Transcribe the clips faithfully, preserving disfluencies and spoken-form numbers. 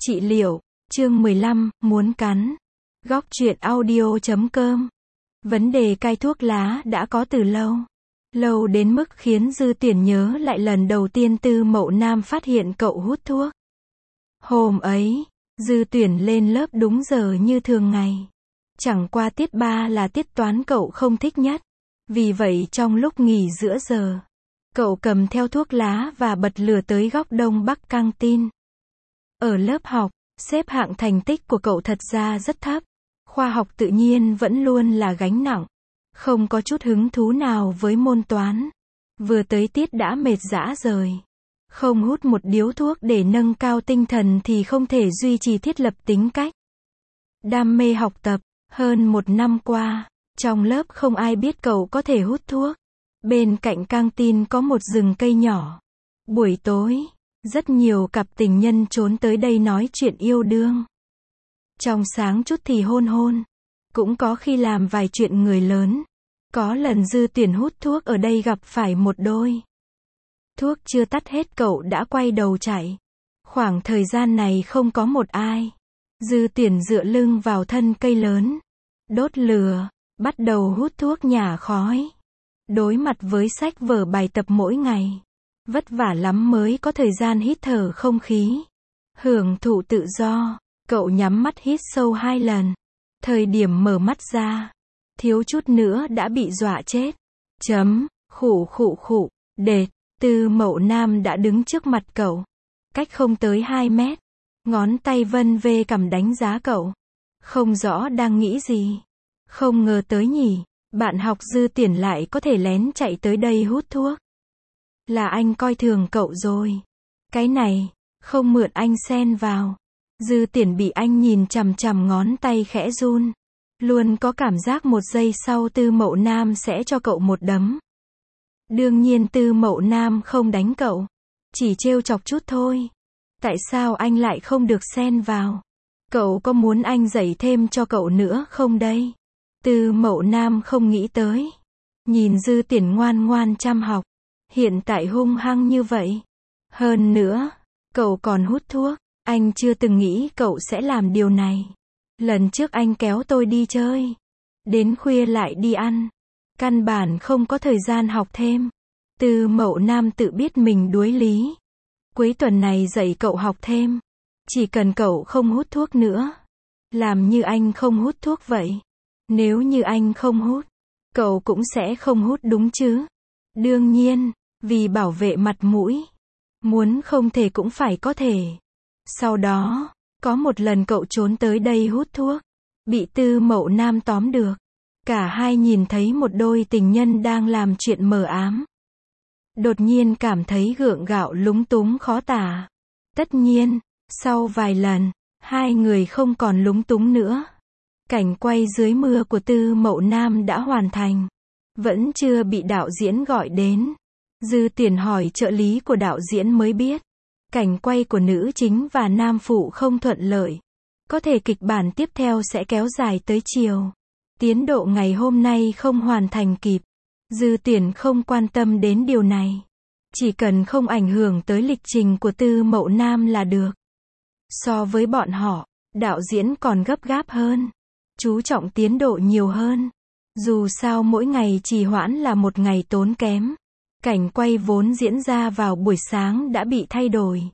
Trị liệu, chương mười lăm, muốn cắn. Góc truyện audio chấm com. Vấn đề cai thuốc lá đã có từ lâu. Lâu đến mức khiến Dư Tuyển nhớ lại lần đầu tiên Tư Mậu Nam phát hiện cậu hút thuốc. Hôm ấy, Dư Tuyển lên lớp đúng giờ như thường ngày. Chẳng qua tiết ba là tiết toán cậu không thích nhất. Vì vậy trong lúc nghỉ giữa giờ, cậu cầm theo thuốc lá và bật lửa tới góc đông bắc căng tin. Ở lớp học, xếp hạng thành tích của cậu thật ra rất thấp. Khoa học tự nhiên vẫn luôn là gánh nặng. Không có chút hứng thú nào với môn toán. Vừa tới tiết đã mệt rã rời. Không hút một điếu thuốc để nâng cao tinh thần thì không thể duy trì thiết lập tính cách. Đam mê học tập, hơn một năm qua, trong lớp không ai biết cậu có thể hút thuốc. Bên cạnh căng tin có một rừng cây nhỏ. Buổi tối, rất nhiều cặp tình nhân trốn tới đây nói chuyện yêu đương. Trong sáng chút thì hôn hôn. Cũng có khi làm vài chuyện người lớn. Có lần Dư Tuyển hút thuốc ở đây gặp phải một đôi. Thuốc chưa tắt hết cậu đã quay đầu chạy. Khoảng thời gian này không có một ai. Dư Tuyển dựa lưng vào thân cây lớn. Đốt lửa, bắt đầu hút thuốc nhả khói. Đối mặt với sách vở bài tập mỗi ngày. Vất vả lắm mới có thời gian hít thở không khí. Hưởng thụ tự do, cậu nhắm mắt hít sâu hai lần. Thời điểm mở mắt ra, thiếu chút nữa đã bị dọa chết. Chấm, khụ khụ khụ, đệt, Tư Mậu Nam đã đứng trước mặt cậu. Cách không tới hai mét. Ngón tay vân vê cằm đánh giá cậu. Không rõ đang nghĩ gì. Không ngờ tới nhỉ, bạn học Dư Tuyển lại có thể lén chạy tới đây hút thuốc. Là anh coi thường cậu rồi. Cái này, không mượn anh xen vào. Dư Tuyển bị anh nhìn chằm chằm ngón tay khẽ run. Luôn có cảm giác một giây sau Tư Mậu Nam sẽ cho cậu một đấm. Đương nhiên Tư Mậu Nam không đánh cậu. Chỉ trêu chọc chút thôi. Tại sao anh lại không được xen vào? Cậu có muốn anh dạy thêm cho cậu nữa không đây? Tư Mậu Nam không nghĩ tới. Nhìn Dư Tuyển ngoan ngoan chăm học. Hiện tại hung hăng như vậy. Hơn nữa, cậu còn hút thuốc. Anh chưa từng nghĩ cậu sẽ làm điều này. Lần trước anh kéo tôi đi chơi. Đến khuya lại đi ăn. Căn bản không có thời gian học thêm. Tư Mậu Nam tự biết mình đuối lý. Cuối tuần này dạy cậu học thêm. Chỉ cần cậu không hút thuốc nữa. Làm như anh không hút thuốc vậy. Nếu như anh không hút, cậu cũng sẽ không hút đúng chứ? Đương nhiên, vì bảo vệ mặt mũi. Muốn không thể cũng phải có thể. Sau đó, có một lần cậu trốn tới đây hút thuốc. Bị Tư Mậu Nam tóm được. Cả hai nhìn thấy một đôi tình nhân đang làm chuyện mờ ám. Đột nhiên cảm thấy gượng gạo lúng túng khó tả. Tất nhiên, sau vài lần, hai người không còn lúng túng nữa. Cảnh quay dưới mưa của Tư Mậu Nam đã hoàn thành. Vẫn chưa bị đạo diễn gọi đến. Dư Tuyển hỏi trợ lý của đạo diễn mới biết. Cảnh quay của nữ chính và nam phụ không thuận lợi. Có thể kịch bản tiếp theo sẽ kéo dài tới chiều. Tiến độ ngày hôm nay không hoàn thành kịp. Dư Tuyển không quan tâm đến điều này. Chỉ cần không ảnh hưởng tới lịch trình của Tư Mậu Nam là được. So với bọn họ, đạo diễn còn gấp gáp hơn. Chú trọng tiến độ nhiều hơn. Dù sao mỗi ngày trì hoãn là một ngày tốn kém. Cảnh quay vốn diễn ra vào buổi sáng đã bị thay đổi.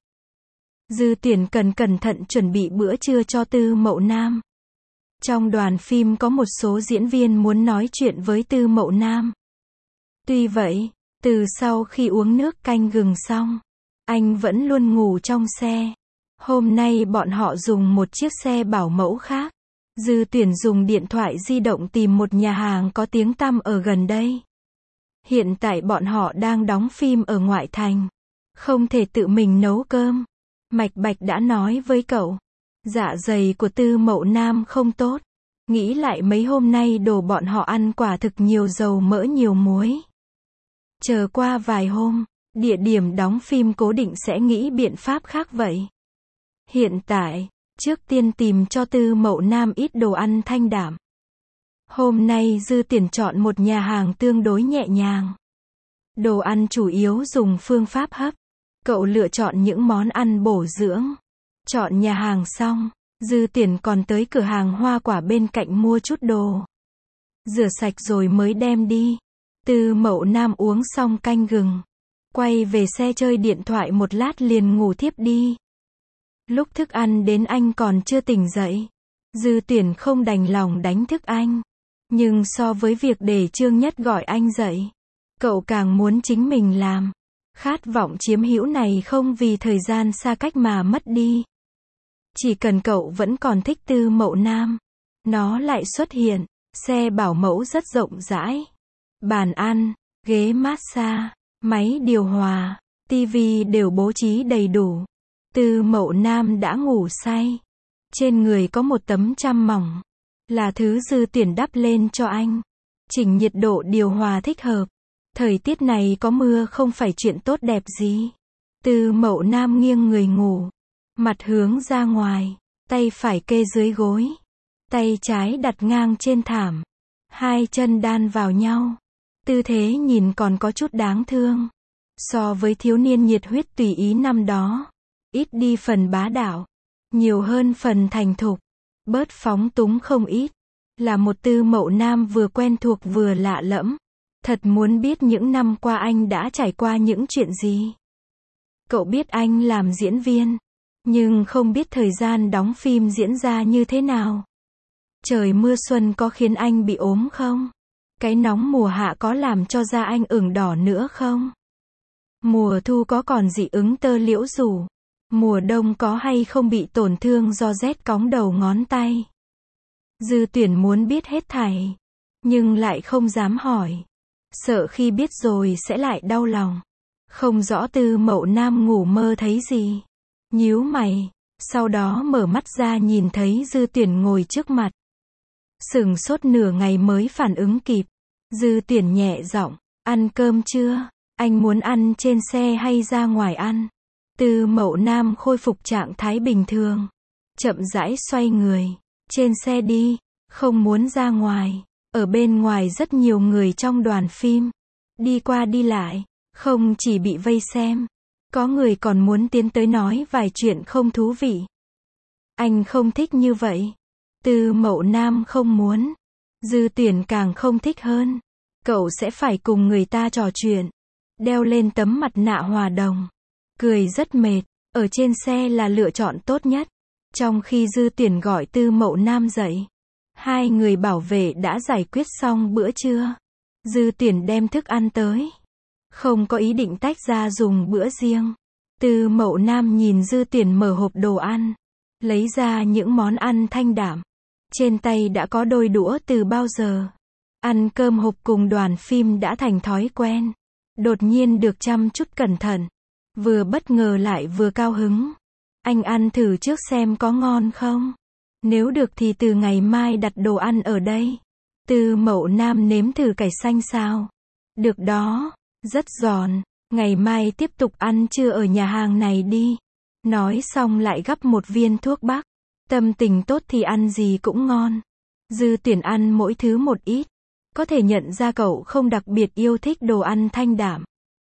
Dư Tuyển cần cẩn thận chuẩn bị bữa trưa cho Tư Mậu Nam. Trong đoàn phim có một số diễn viên muốn nói chuyện với Tư Mậu Nam. Tuy vậy, từ sau khi uống nước canh gừng xong, anh vẫn luôn ngủ trong xe. Hôm nay bọn họ dùng một chiếc xe bảo mẫu khác. Dư Tuyển dùng điện thoại di động tìm một nhà hàng có tiếng tăm ở gần đây. Hiện tại bọn họ đang đóng phim ở ngoại thành. Không thể tự mình nấu cơm. Mạch Bạch đã nói với cậu. Dạ dày của Tư Mậu Nam không tốt. Nghĩ lại mấy hôm nay đồ bọn họ ăn quả thực nhiều dầu mỡ nhiều muối. Chờ qua vài hôm, địa điểm đóng phim cố định sẽ nghĩ biện pháp khác vậy. Hiện tại, trước tiên tìm cho Tư Mậu Nam ít đồ ăn thanh đạm. Hôm nay Dư Tuyển chọn một nhà hàng tương đối nhẹ nhàng. Đồ ăn chủ yếu dùng phương pháp hấp. Cậu lựa chọn những món ăn bổ dưỡng. Chọn nhà hàng xong, Dư Tuyển còn tới cửa hàng hoa quả bên cạnh mua chút đồ. Rửa sạch rồi mới đem đi. Tư Mậu Nam uống xong canh gừng, quay về xe chơi điện thoại một lát liền ngủ thiếp đi. Lúc thức ăn đến anh còn chưa tỉnh dậy. Dư Tuyển không đành lòng đánh thức anh. Nhưng so với việc để Trương Nhất gọi anh dậy, cậu càng muốn chính mình làm. Khát vọng chiếm hữu này không vì thời gian xa cách mà mất đi. Chỉ cần cậu vẫn còn thích Tư Mậu Nam, nó lại xuất hiện. Xe bảo mẫu rất rộng rãi. Bàn ăn, ghế massage, máy điều hòa, tivi đều bố trí đầy đủ. Tư Mậu Nam đã ngủ say. Trên người có một tấm chăn mỏng, là thứ Dư Tuyển đắp lên cho anh. Chỉnh nhiệt độ điều hòa thích hợp. Thời tiết này có mưa không phải chuyện tốt đẹp gì. Tư Mậu Nam nghiêng người ngủ, mặt hướng ra ngoài, tay phải kê dưới gối, tay trái đặt ngang trên thảm, hai chân đan vào nhau. Tư thế nhìn còn có chút đáng thương. So với thiếu niên nhiệt huyết tùy ý năm đó, ít đi phần bá đạo, nhiều hơn phần thành thục, bớt phóng túng không ít. Là một Tư Mậu Nam vừa quen thuộc vừa lạ lẫm. Thật muốn biết những năm qua anh đã trải qua những chuyện gì. Cậu biết anh làm diễn viên, nhưng không biết thời gian đóng phim diễn ra như thế nào. Trời mưa xuân có khiến anh bị ốm không? Cái nóng mùa hạ có làm cho da anh ửng đỏ nữa không? Mùa thu có còn dị ứng tơ liễu rủ? Mùa đông có hay không bị tổn thương do rét cóng đầu ngón tay? Dư Tuyển muốn biết hết thảy, nhưng lại không dám hỏi. Sợ khi biết rồi sẽ lại đau lòng. Không rõ Tư Mậu Nam ngủ mơ thấy gì. Nhíu mày, sau đó mở mắt ra nhìn thấy Dư Tuyển ngồi trước mặt. Sửng sốt nửa ngày mới phản ứng kịp. Dư Tuyển nhẹ giọng, ăn cơm chưa? Anh muốn ăn trên xe hay ra ngoài ăn? Tư Mậu Nam khôi phục trạng thái bình thường. Chậm rãi xoay người. Trên xe đi, không muốn ra ngoài. Ở bên ngoài rất nhiều người trong đoàn phim. Đi qua đi lại, không chỉ bị vây xem. Có người còn muốn tiến tới nói vài chuyện không thú vị. Anh không thích như vậy. Tư Mậu Nam không muốn. Dư Tuyển càng không thích hơn. Cậu sẽ phải cùng người ta trò chuyện. Đeo lên tấm mặt nạ hòa đồng. Cười rất mệt. Ở trên xe là lựa chọn tốt nhất. Trong khi Dư Tuyển gọi Tư Mậu Nam dậy, hai người bảo vệ đã giải quyết xong bữa trưa. Dư Tuyển đem thức ăn tới. Không có ý định tách ra dùng bữa riêng. Tư Mậu Nam nhìn Dư Tuyển mở hộp đồ ăn, lấy ra những món ăn thanh đạm. Trên tay đã có đôi đũa từ bao giờ. Ăn cơm hộp cùng đoàn phim đã thành thói quen. Đột nhiên được chăm chút cẩn thận. Vừa bất ngờ lại vừa cao hứng. Anh ăn thử trước xem có ngon không? Nếu được thì từ ngày mai đặt đồ ăn ở đây. Tư Mậu Nam nếm thử cải xanh sao? Được đó, rất giòn. Ngày mai tiếp tục ăn trưa ở nhà hàng này đi. Nói xong lại gắp một viên thuốc bắc. Tâm tình tốt thì ăn gì cũng ngon. Dư Tuyển ăn mỗi thứ một ít. Có thể nhận ra cậu không đặc biệt yêu thích đồ ăn thanh đạm.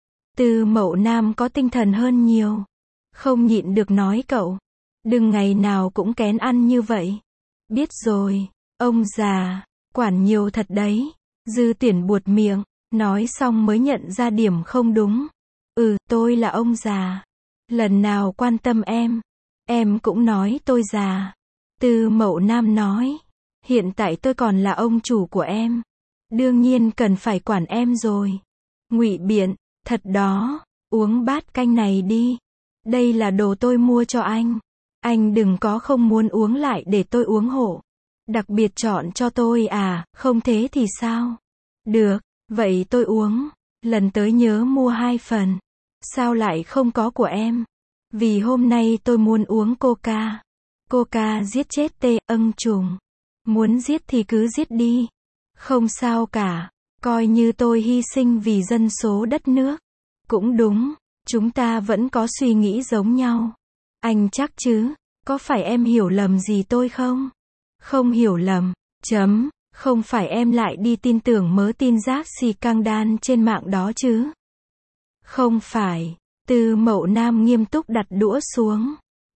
Tư Mậu Nam có tinh thần hơn nhiều. Không nhịn được nói cậu. Đừng ngày nào cũng kén ăn như vậy. Biết rồi, ông già, quản nhiều thật đấy. Dư Tuyển buột miệng, nói xong mới nhận ra điểm không đúng. Ừ, tôi là ông già. Lần nào quan tâm em, em cũng nói tôi già. Tư Mậu Nam nói, hiện tại tôi còn là ông chủ của em. Đương nhiên cần phải quản em rồi. Ngụy biện, thật đó, uống bát canh này đi. Đây là đồ tôi mua cho anh. Anh đừng có không muốn uống lại để tôi uống hộ. Đặc biệt chọn cho tôi à, không thế thì sao? Được, vậy tôi uống. Lần tới nhớ mua hai phần. Sao lại không có của em? Vì hôm nay tôi muốn uống coca. Coca giết chết tê âng trùng. Muốn giết thì cứ giết đi. Không sao cả. Coi như tôi hy sinh vì dân số đất nước. Cũng đúng, chúng ta vẫn có suy nghĩ giống nhau. Anh chắc chứ? Có phải em hiểu lầm gì tôi không? Không hiểu lầm. Chấm. Không phải em lại đi tin tưởng mớ tin rác xì căng đan trên mạng đó chứ? Không phải. Tư Mậu Nam nghiêm túc đặt đũa xuống.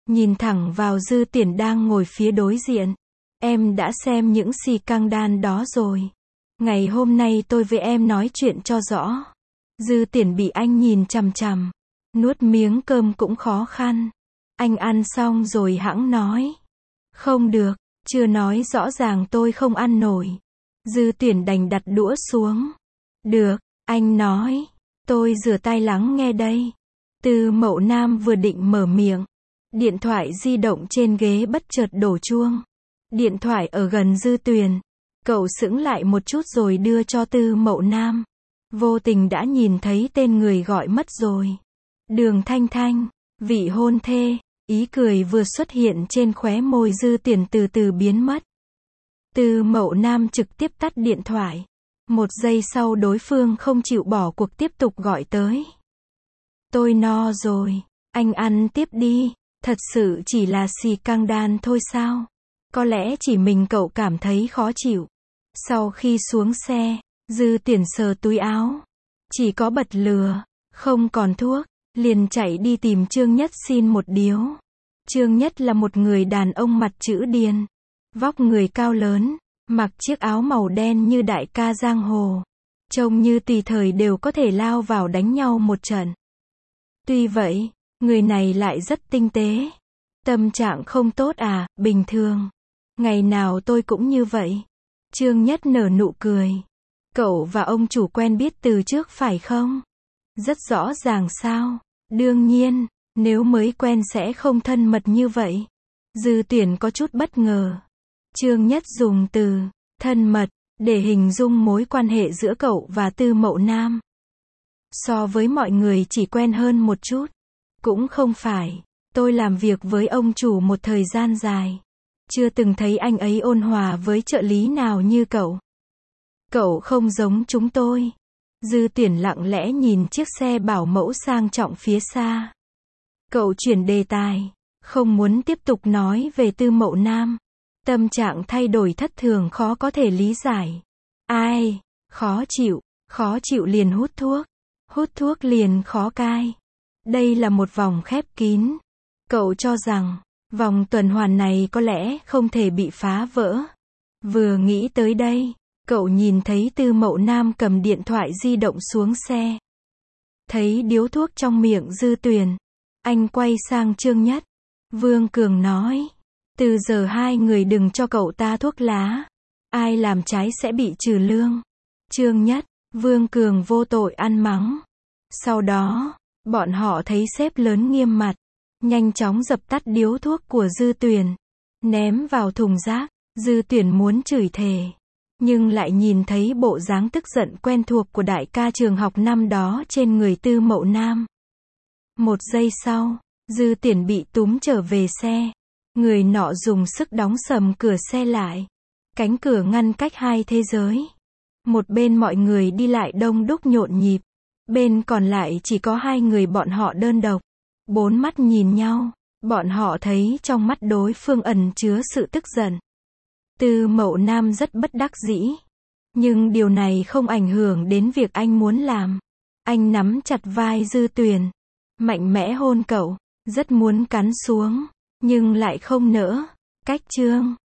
nhìn thẳng vào Dư Tuyển đang ngồi phía đối diện. Em đã xem những xì căng đan đó rồi. Ngày hôm nay tôi với em nói chuyện cho rõ. Dư Tuyển bị anh nhìn chằm chằm. Nuốt miếng cơm cũng khó khăn. Anh ăn xong rồi hẵng nói. Không được, chưa nói rõ ràng tôi không ăn nổi. Dư Tuyển đành đặt đũa xuống. Được, anh nói. Tôi rửa tay lắng nghe đây. Tư Mậu Nam vừa định mở miệng. Điện thoại di động trên ghế bất chợt đổ chuông. Điện thoại ở gần Dư Tuyển. Cậu sững lại một chút rồi đưa cho Tư Mậu Nam. Vô tình đã nhìn thấy tên người gọi mất rồi. Đường Thanh Thanh, vị hôn thê. Ý cười vừa xuất hiện trên khóe môi Dư Tuyển từ từ biến mất. Tư Mậu Nam trực tiếp tắt điện thoại. Một giây sau đối phương không chịu bỏ cuộc tiếp tục gọi tới. Tôi no rồi, anh ăn tiếp đi. Thật sự chỉ là xì căng đan thôi sao? Có lẽ chỉ mình cậu cảm thấy khó chịu. Sau khi xuống xe, Dư Tuyển sờ túi áo. Chỉ có bật lửa, không còn thuốc, liền chạy đi tìm Trương Nhất xin một điếu. Trương Nhất là một người đàn ông mặt chữ điền. Vóc người cao lớn, mặc chiếc áo màu đen như đại ca giang hồ. Trông như tùy thời đều có thể lao vào đánh nhau một trận. Tuy vậy, người này lại rất tinh tế. Tâm trạng không tốt à, bình thường. Ngày nào tôi cũng như vậy. Trương Nhất nở nụ cười. Cậu và ông chủ quen biết từ trước phải không? Rất rõ ràng sao? Đương nhiên, nếu mới quen sẽ không thân mật như vậy. Dư Tuyển có chút bất ngờ. Trương Nhất dùng từ thân mật để hình dung mối quan hệ giữa cậu và Tư Mậu Nam. So với mọi người chỉ quen hơn một chút. Cũng không phải. Tôi làm việc với ông chủ một thời gian dài. Chưa từng thấy anh ấy ôn hòa với trợ lý nào như cậu. Cậu không giống chúng tôi. Dư Tuyển lặng lẽ nhìn chiếc xe bảo mẫu sang trọng phía xa. Cậu chuyển đề tài. Không muốn tiếp tục nói về Tư Mậu Nam. Tâm trạng thay đổi thất thường khó có thể lý giải. Ai? Khó chịu. Khó chịu liền hút thuốc. Hút thuốc liền khó cai. Đây là một vòng khép kín. Cậu cho rằng, vòng tuần hoàn này có lẽ không thể bị phá vỡ. Vừa nghĩ tới đây, cậu nhìn thấy Tư Mậu Nam cầm điện thoại di động xuống xe. Thấy điếu thuốc trong miệng Dư Tuyển. Anh quay sang Trương Nhất. Vương Cường nói. Từ giờ hai người đừng cho cậu ta thuốc lá. Ai làm trái sẽ bị trừ lương. Trương Nhất, Vương Cường vô tội ăn mắng. Sau đó, bọn họ thấy sếp lớn nghiêm mặt. Nhanh chóng dập tắt điếu thuốc của Dư Tuyển. Ném vào thùng rác. Dư Tuyển muốn chửi thề. Nhưng lại nhìn thấy bộ dáng tức giận quen thuộc của đại ca trường học năm đó trên người Tư Mậu Nam. Một giây sau, Dư Tuyển bị túm trở về xe. Người nọ dùng sức đóng sầm cửa xe lại. Cánh cửa ngăn cách hai thế giới. Một bên mọi người đi lại đông đúc nhộn nhịp. Bên còn lại chỉ có hai người bọn họ đơn độc. Bốn mắt nhìn nhau. Bọn họ thấy trong mắt đối phương ẩn chứa sự tức giận. Tư Mậu Nam rất bất đắc dĩ. Nhưng điều này không ảnh hưởng đến việc anh muốn làm. Anh nắm chặt vai Dư Tuyển. Mạnh mẽ hôn cậu. Rất muốn cắn xuống. Nhưng lại không nỡ. Cách chương